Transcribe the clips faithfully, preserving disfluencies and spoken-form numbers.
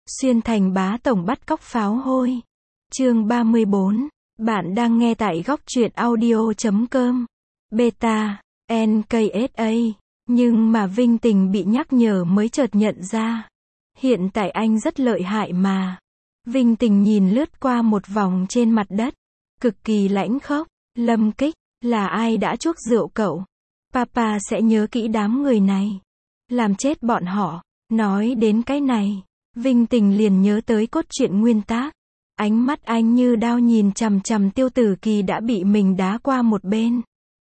Xuyên thành bá tổng bắt cóc pháo hôi. Chương ba mươi bốn. Bạn đang nghe tại góc truyện audio chấm com. Beta, en ca ét a. Nhưng mà Vinh Tình bị nhắc nhở mới chợt nhận ra. Hiện tại anh rất lợi hại mà. Vinh Tình nhìn lướt qua một vòng trên mặt đất. Cực kỳ lãnh khốc. Lâm Kích, là ai đã chuốc rượu cậu? Papa sẽ nhớ kỹ đám người này. Làm chết bọn họ. Nói đến cái này, Vinh Tình liền nhớ tới cốt truyện nguyên tác. Ánh mắt anh như đao nhìn chằm chằm Tiêu Tử Kỳ đã bị mình đá qua một bên.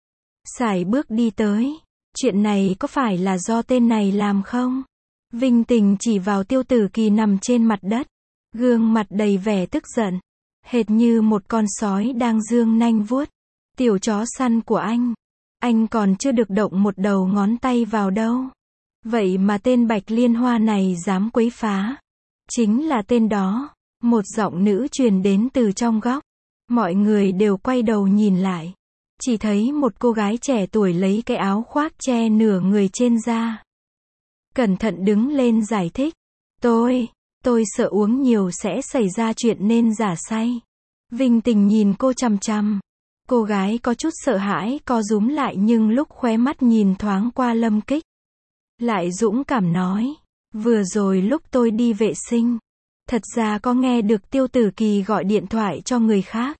Sải bước đi tới. Chuyện này có phải là do tên này làm không? Vinh Tình chỉ vào Tiêu Tử Kỳ nằm trên mặt đất. Gương mặt đầy vẻ tức giận. Hệt như một con sói đang giương nanh vuốt. Tiểu chó săn của anh. Anh còn chưa được động một đầu ngón tay vào đâu. Vậy mà tên Bạch Liên Hoa này dám quấy phá. Chính là tên đó. Một giọng nữ truyền đến từ trong góc. Mọi người đều quay đầu nhìn lại. Chỉ thấy một cô gái trẻ tuổi lấy cái áo khoác che nửa người trên da. Cẩn thận đứng lên giải thích. Tôi, tôi sợ uống nhiều sẽ xảy ra chuyện nên giả say. Vinh Tình nhìn cô chằm chằm. Cô gái có chút sợ hãi co rúm lại nhưng lúc khóe mắt nhìn thoáng qua Lâm Kích. Lại dũng cảm nói. Vừa rồi lúc tôi đi vệ sinh. Thật ra có nghe được Tiêu Tử Kỳ gọi điện thoại cho người khác.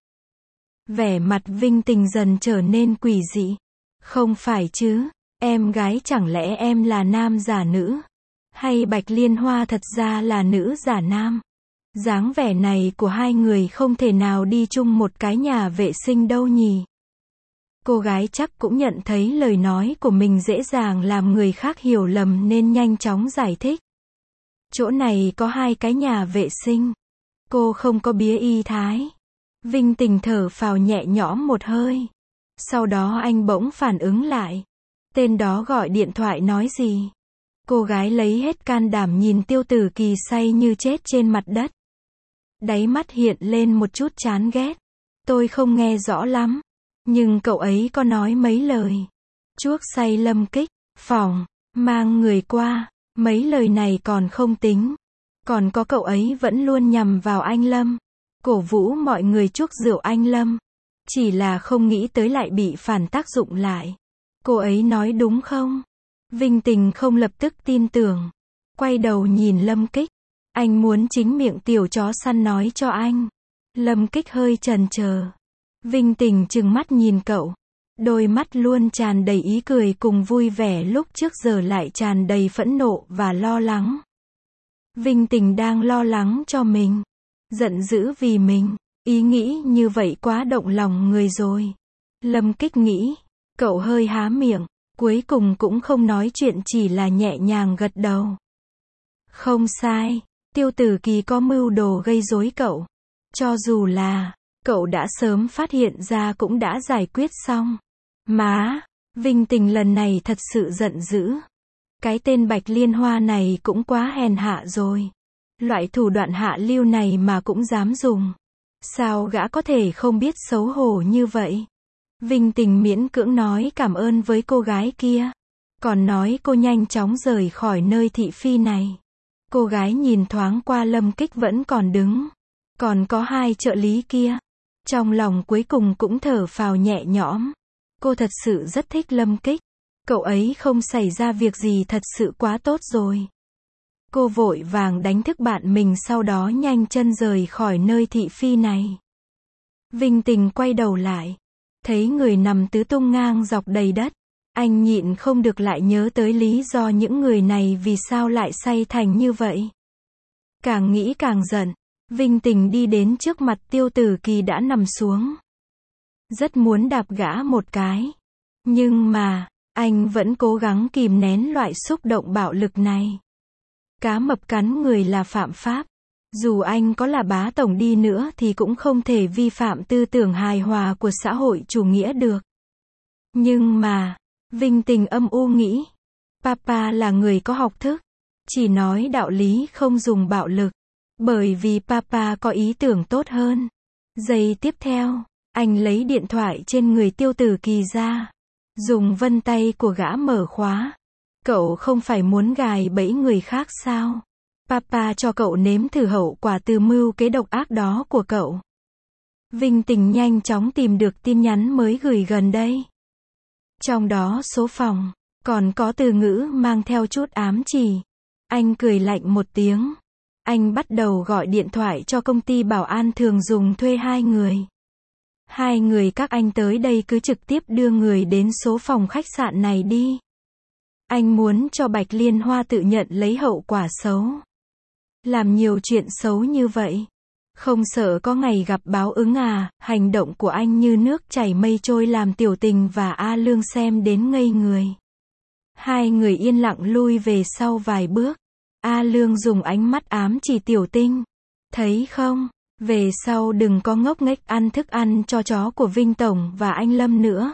Vẻ mặt Vinh Tình dần trở nên quỷ dị. Không phải chứ, em gái chẳng lẽ em là nam giả nữ? Hay Bạch Liên Hoa thật ra là nữ giả nam? Dáng vẻ này của hai người không thể nào đi chung một cái nhà vệ sinh đâu nhỉ? Cô gái chắc cũng nhận thấy lời nói của mình dễ dàng làm người khác hiểu lầm nên nhanh chóng giải thích. Chỗ này có hai cái nhà vệ sinh. Cô không có bía y thái. Vinh Tình thở phào nhẹ nhõm một hơi. Sau đó anh bỗng phản ứng lại. Tên đó gọi điện thoại nói gì? Cô gái lấy hết can đảm nhìn Tiêu Tử Kỳ say như chết trên mặt đất. Đáy mắt hiện lên một chút chán ghét. Tôi không nghe rõ lắm. Nhưng cậu ấy có nói mấy lời. Chuốc say Lâm Kích, phòng, mang người qua. Mấy lời này còn không tính. Còn có cậu ấy vẫn luôn nhằm vào anh Lâm. Cổ vũ mọi người chuốc rượu anh Lâm. Chỉ là không nghĩ tới lại bị phản tác dụng lại. Cô ấy nói đúng không? Vinh Tình không lập tức tin tưởng. Quay đầu nhìn Lâm Kích. Anh muốn chính miệng tiểu chó săn nói cho anh. Lâm Kích hơi chần chờ. Vinh Tình trừng mắt nhìn cậu. Đôi mắt luôn tràn đầy ý cười cùng vui vẻ lúc trước giờ lại tràn đầy phẫn nộ và lo lắng. Vinh Tình đang lo lắng cho mình. Giận dữ vì mình. Ý nghĩ như vậy quá động lòng người rồi. Lâm Kích nghĩ. Cậu hơi há miệng. Cuối cùng cũng không nói chuyện chỉ là nhẹ nhàng gật đầu. Không sai. Tiêu Tử Kỳ có mưu đồ gây rối cậu. Cho dù là cậu đã sớm phát hiện ra cũng đã giải quyết xong. Má, Vinh Tình lần này thật sự giận dữ. Cái tên Bạch Liên Hoa này cũng quá hèn hạ rồi. Loại thủ đoạn hạ lưu này mà cũng dám dùng. Sao gã có thể không biết xấu hổ như vậy? Vinh Tình miễn cưỡng nói cảm ơn với cô gái kia. Còn nói cô nhanh chóng rời khỏi nơi thị phi này. Cô gái nhìn thoáng qua Lâm Kích vẫn còn đứng. Còn có hai trợ lý kia. Trong lòng cuối cùng cũng thở phào nhẹ nhõm. Cô thật sự rất thích Lâm Kích. Cậu ấy không xảy ra việc gì thật sự quá tốt rồi. Cô vội vàng đánh thức bạn mình sau đó nhanh chân rời khỏi nơi thị phi này. Vinh Tình quay đầu lại. Thấy người nằm tứ tung ngang dọc đầy đất. Anh nhịn không được lại nhớ tới lý do những người này vì sao lại say thành như vậy. Càng nghĩ càng giận. Vinh Tình đi đến trước mặt Tiêu Tử Kỳ đã nằm xuống. Rất muốn đạp gã một cái. Nhưng mà, anh vẫn cố gắng kìm nén loại xúc động bạo lực này. Cá mập cắn người là phạm pháp. Dù anh có là bá tổng đi nữa thì cũng không thể vi phạm tư tưởng hài hòa của xã hội chủ nghĩa được. Nhưng mà, Vinh Tình âm u nghĩ. Papa là người có học thức. Chỉ nói đạo lý không dùng bạo lực. Bởi vì Papa có ý tưởng tốt hơn. Giây tiếp theo, anh lấy điện thoại trên người Tiêu Tử Kỳ ra. Dùng vân tay của gã mở khóa. Cậu không phải muốn gài bẫy người khác sao? Papa cho cậu nếm thử hậu quả từ mưu kế độc ác đó của cậu. Vinh Tình nhanh chóng tìm được tin nhắn mới gửi gần đây. Trong đó số phòng, còn có từ ngữ mang theo chút ám chỉ. Anh cười lạnh một tiếng. Anh bắt đầu gọi điện thoại cho công ty bảo an thường dùng thuê hai người. Hai người các anh tới đây cứ trực tiếp đưa người đến số phòng khách sạn này đi. Anh muốn cho Bạch Liên Hoa tự nhận lấy hậu quả xấu. Làm nhiều chuyện xấu như vậy. Không sợ có ngày gặp báo ứng à, hành động của anh như nước chảy mây trôi làm Tiểu Tình và A Lương xem đến ngây người. Hai người yên lặng lui về sau vài bước. A Lương dùng ánh mắt ám chỉ Tiểu Tinh. Thấy không, về sau đừng có ngốc nghếch ăn thức ăn cho chó của Vinh Tổng và anh Lâm nữa.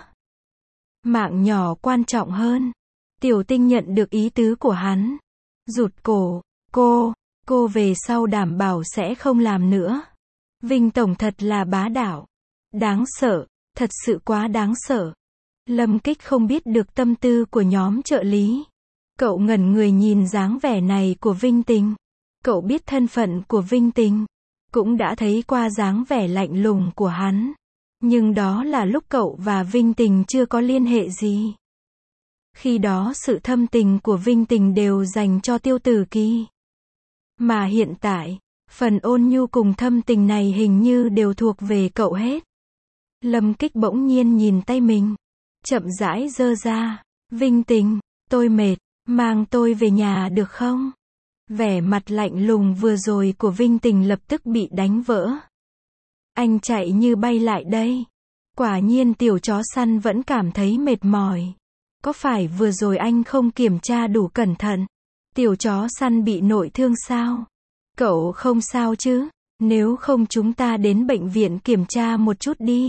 Mạng nhỏ quan trọng hơn. Tiểu Tinh nhận được ý tứ của hắn. Rụt cổ, cô, cô về sau đảm bảo sẽ không làm nữa. Vinh Tổng thật là bá đạo. Đáng sợ, thật sự quá đáng sợ. Lâm Kích không biết được tâm tư của nhóm trợ lý. Cậu ngẩn người nhìn dáng vẻ này của Vinh Tình. Cậu biết thân phận của Vinh Tình. Cũng đã thấy qua dáng vẻ lạnh lùng của hắn. Nhưng đó là lúc cậu và Vinh Tình chưa có liên hệ gì. Khi đó sự thâm tình của Vinh Tình đều dành cho Tiêu Tử Kỳ. Mà hiện tại, phần ôn nhu cùng thâm tình này hình như đều thuộc về cậu hết. Lâm Kích bỗng nhiên nhìn tay mình. Chậm rãi giơ ra. Vinh Tình, tôi mệt, mang tôi về nhà được không? Vẻ mặt lạnh lùng vừa rồi của Vinh Tình lập tức bị đánh vỡ. Anh chạy như bay lại đây. Quả nhiên tiểu chó săn vẫn cảm thấy mệt mỏi. Có phải vừa rồi anh không kiểm tra đủ cẩn thận? Tiểu chó săn bị nội thương sao? Cậu không sao chứ? Nếu không chúng ta đến bệnh viện kiểm tra một chút đi.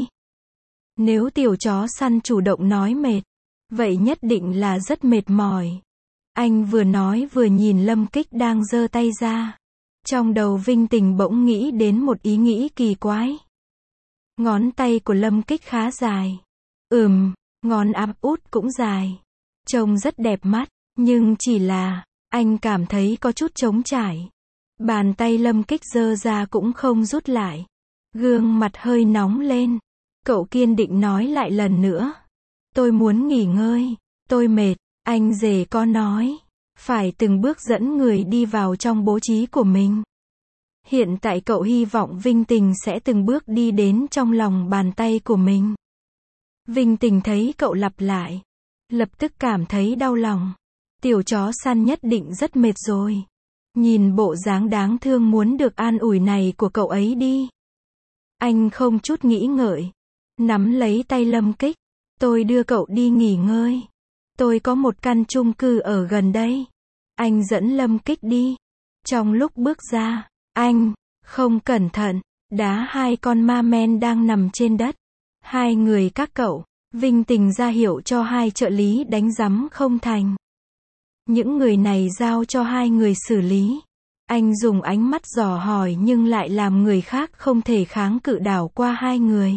Nếu tiểu chó săn chủ động nói mệt, vậy nhất định là rất mệt mỏi. Anh vừa nói vừa nhìn Lâm Kích đang giơ tay ra. Trong đầu Vinh Tình bỗng nghĩ đến một ý nghĩ kỳ quái. Ngón tay của Lâm Kích khá dài. Ừm, ngón áp út cũng dài. Trông rất đẹp mắt, nhưng chỉ là, anh cảm thấy có chút trống trải. Bàn tay Lâm Kích giơ ra cũng không rút lại. Gương mặt hơi nóng lên. Cậu kiên định nói lại lần nữa. Tôi muốn nghỉ ngơi, tôi mệt. Anh rể có nói, phải từng bước dẫn người đi vào trong bố trí của mình. Hiện tại cậu hy vọng Vinh Tình sẽ từng bước đi đến trong lòng bàn tay của mình. Vinh Tình thấy cậu lặp lại, lập tức cảm thấy đau lòng. Tiểu chó săn nhất định rất mệt rồi. Nhìn bộ dáng đáng thương muốn được an ủi này của cậu ấy đi. Anh không chút nghĩ ngợi, nắm lấy tay Lâm Kích. Tôi đưa cậu đi nghỉ ngơi. Tôi có một căn chung cư ở gần đây. Anh dẫn Lâm Kích đi. Trong lúc bước ra, anh, không cẩn thận, đá hai con ma men đang nằm trên đất. Hai người các cậu, Vinh Tình ra hiệu cho hai trợ lý đánh rắm không thành. Những người này giao cho hai người xử lý. Anh dùng ánh mắt dò hỏi nhưng lại làm người khác không thể kháng cự đảo qua hai người.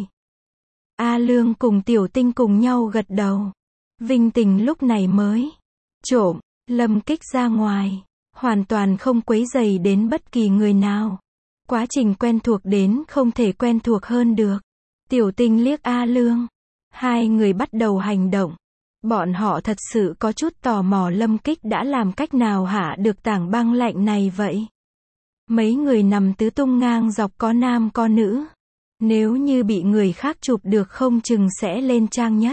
A Lương cùng Tiểu Tinh cùng nhau gật đầu. Vinh Tình lúc này mới trộm Lâm Kích ra ngoài, hoàn toàn không quấy rầy đến bất kỳ người nào. Quá trình quen thuộc đến không thể quen thuộc hơn được. Tiểu Tinh liếc A Lương. Hai người bắt đầu hành động. Bọn họ thật sự có chút tò mò Lâm Kích đã làm cách nào hạ được tảng băng lạnh này vậy. Mấy người nằm tứ tung ngang dọc có nam có nữ. Nếu như bị người khác chụp được không chừng sẽ lên trang nhất.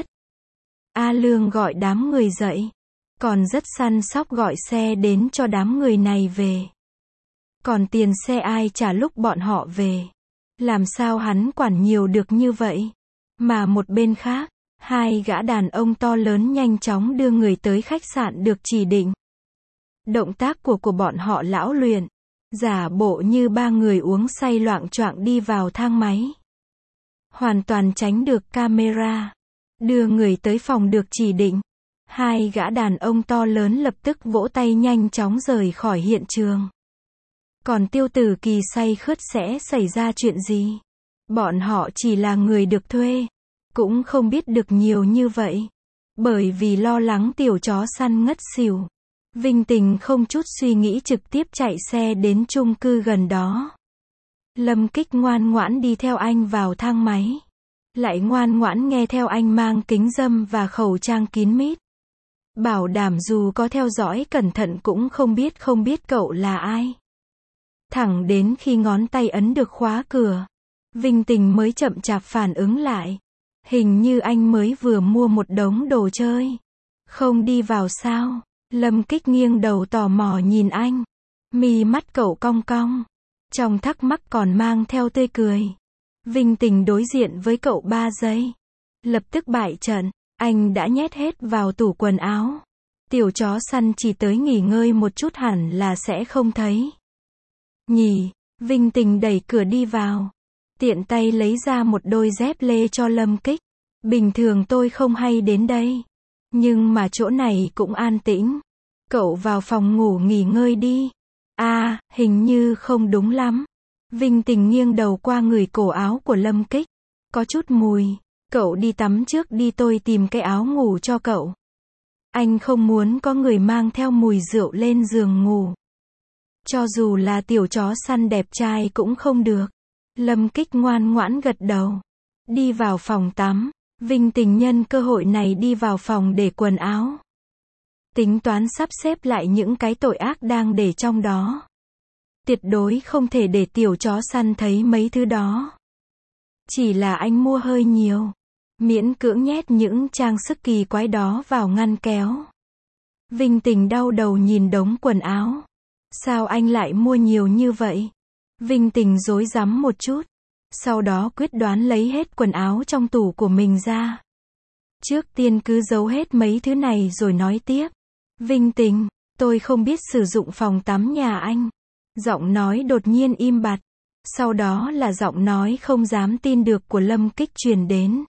A Lương gọi đám người dậy. Còn rất săn sóc gọi xe đến cho đám người này về. Còn tiền xe ai trả lúc bọn họ về. Làm sao hắn quản nhiều được như vậy. Mà một bên khác, hai gã đàn ông to lớn nhanh chóng đưa người tới khách sạn được chỉ định. Động tác của của bọn họ lão luyện. Giả bộ như ba người uống say loạng choạng đi vào thang máy. Hoàn toàn tránh được camera. Đưa người tới phòng được chỉ định. Hai gã đàn ông to lớn lập tức vỗ tay nhanh chóng rời khỏi hiện trường. Còn Tiêu Tử Kỳ say khướt sẽ xảy ra chuyện gì? Bọn họ chỉ là người được thuê. Cũng không biết được nhiều như vậy. Bởi vì lo lắng tiểu chó săn ngất xỉu. Vinh Tình không chút suy nghĩ trực tiếp chạy xe đến chung cư gần đó. Lâm Kích ngoan ngoãn đi theo anh vào thang máy. Lại ngoan ngoãn nghe theo anh mang kính râm và khẩu trang kín mít. Bảo đảm dù có theo dõi cẩn thận cũng không biết không biết cậu là ai. Thẳng đến khi ngón tay ấn được khóa cửa, Vinh Tình mới chậm chạp phản ứng lại. Hình như anh mới vừa mua một đống đồ chơi. Không đi vào sao? Lâm Kích nghiêng đầu tò mò nhìn anh. Mi mắt cậu cong cong. Trong thắc mắc còn mang theo tươi cười. Vinh Tình đối diện với cậu ba giây. Lập tức bại trận. Anh đã nhét hết vào tủ quần áo. Tiểu chó săn chỉ tới nghỉ ngơi một chút hẳn là sẽ không thấy. Nhỉ, Vinh Tình đẩy cửa đi vào. Tiện tay lấy ra một đôi dép lê cho Lâm Kích. Bình thường tôi không hay đến đây. Nhưng mà chỗ này cũng an tĩnh. Cậu vào phòng ngủ nghỉ ngơi đi. À, hình như không đúng lắm. Vinh Tình nghiêng đầu qua người cổ áo của Lâm Kích. Có chút mùi. Cậu đi tắm trước đi, tôi tìm cái áo ngủ cho cậu. Anh không muốn có người mang theo mùi rượu lên giường ngủ. Cho dù là tiểu chó săn đẹp trai cũng không được. Lâm Kích ngoan ngoãn gật đầu. Đi vào phòng tắm. Vinh Tình nhân cơ hội này đi vào phòng để quần áo. Tính toán sắp xếp lại những cái tội ác đang để trong đó. Tuyệt đối không thể để tiểu chó săn thấy mấy thứ đó. Chỉ là anh mua hơi nhiều. Miễn cưỡng nhét những trang sức kỳ quái đó vào ngăn kéo. Vinh Tình đau đầu nhìn đống quần áo. Sao anh lại mua nhiều như vậy? Vinh Tình rối rắm một chút. Sau đó quyết đoán lấy hết quần áo trong tủ của mình ra. Trước tiên cứ giấu hết mấy thứ này rồi nói tiếp. Vinh Tình, tôi không biết sử dụng phòng tắm nhà anh. Giọng nói đột nhiên im bặt. Sau đó là giọng nói không dám tin được của Lâm Kích truyền đến.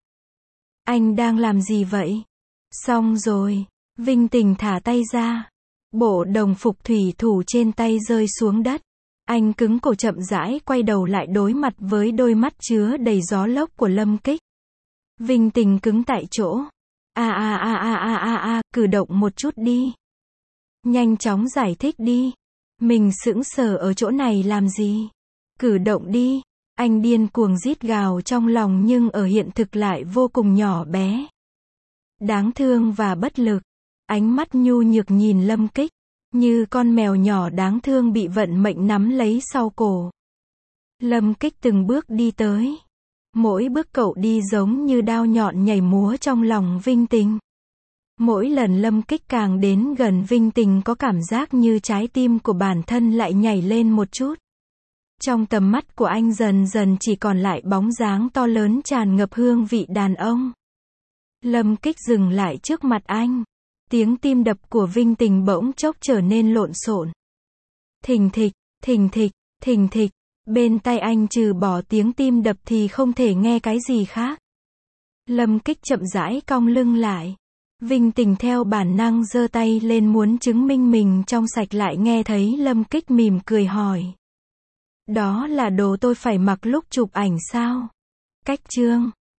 Anh đang làm gì vậy? Xong rồi. Vinh Tình thả tay ra. Bộ đồng phục thủy thủ trên tay rơi xuống đất. Anh cứng cổ chậm rãi quay đầu lại đối mặt với đôi mắt chứa đầy gió lốc của Lâm Kích. Vinh Tình cứng tại chỗ. A a a a a a a, cử động một chút đi. Nhanh chóng giải thích đi. Mình sững sờ ở chỗ này làm gì? Cử động đi. Anh điên cuồng rít gào trong lòng nhưng ở hiện thực lại vô cùng nhỏ bé. Đáng thương và bất lực. Ánh mắt nhu nhược nhìn Lâm Kích. Như con mèo nhỏ đáng thương bị vận mệnh nắm lấy sau cổ. Lâm Kích từng bước đi tới. Mỗi bước cậu đi giống như đao nhọn nhảy múa trong lòng Vinh Tình. Mỗi lần Lâm Kích càng đến gần Vinh Tình có cảm giác như trái tim của bản thân lại nhảy lên một chút. Trong tầm mắt của anh dần dần chỉ còn lại bóng dáng to lớn tràn ngập hương vị đàn ông. Lâm Kích dừng lại trước mặt anh. Tiếng tim đập của Vinh Tình bỗng chốc trở nên lộn xộn. Thình thịch, thình thịch, thình thịch. Bên tai anh trừ bỏ tiếng tim đập thì không thể nghe cái gì khác. Lâm Kích chậm rãi cong lưng lại. Vinh Tình theo bản năng giơ tay lên muốn chứng minh mình trong sạch, lại nghe thấy Lâm Kích mỉm cười hỏi. Đó là đồ tôi phải mặc lúc chụp ảnh sao? Cách chương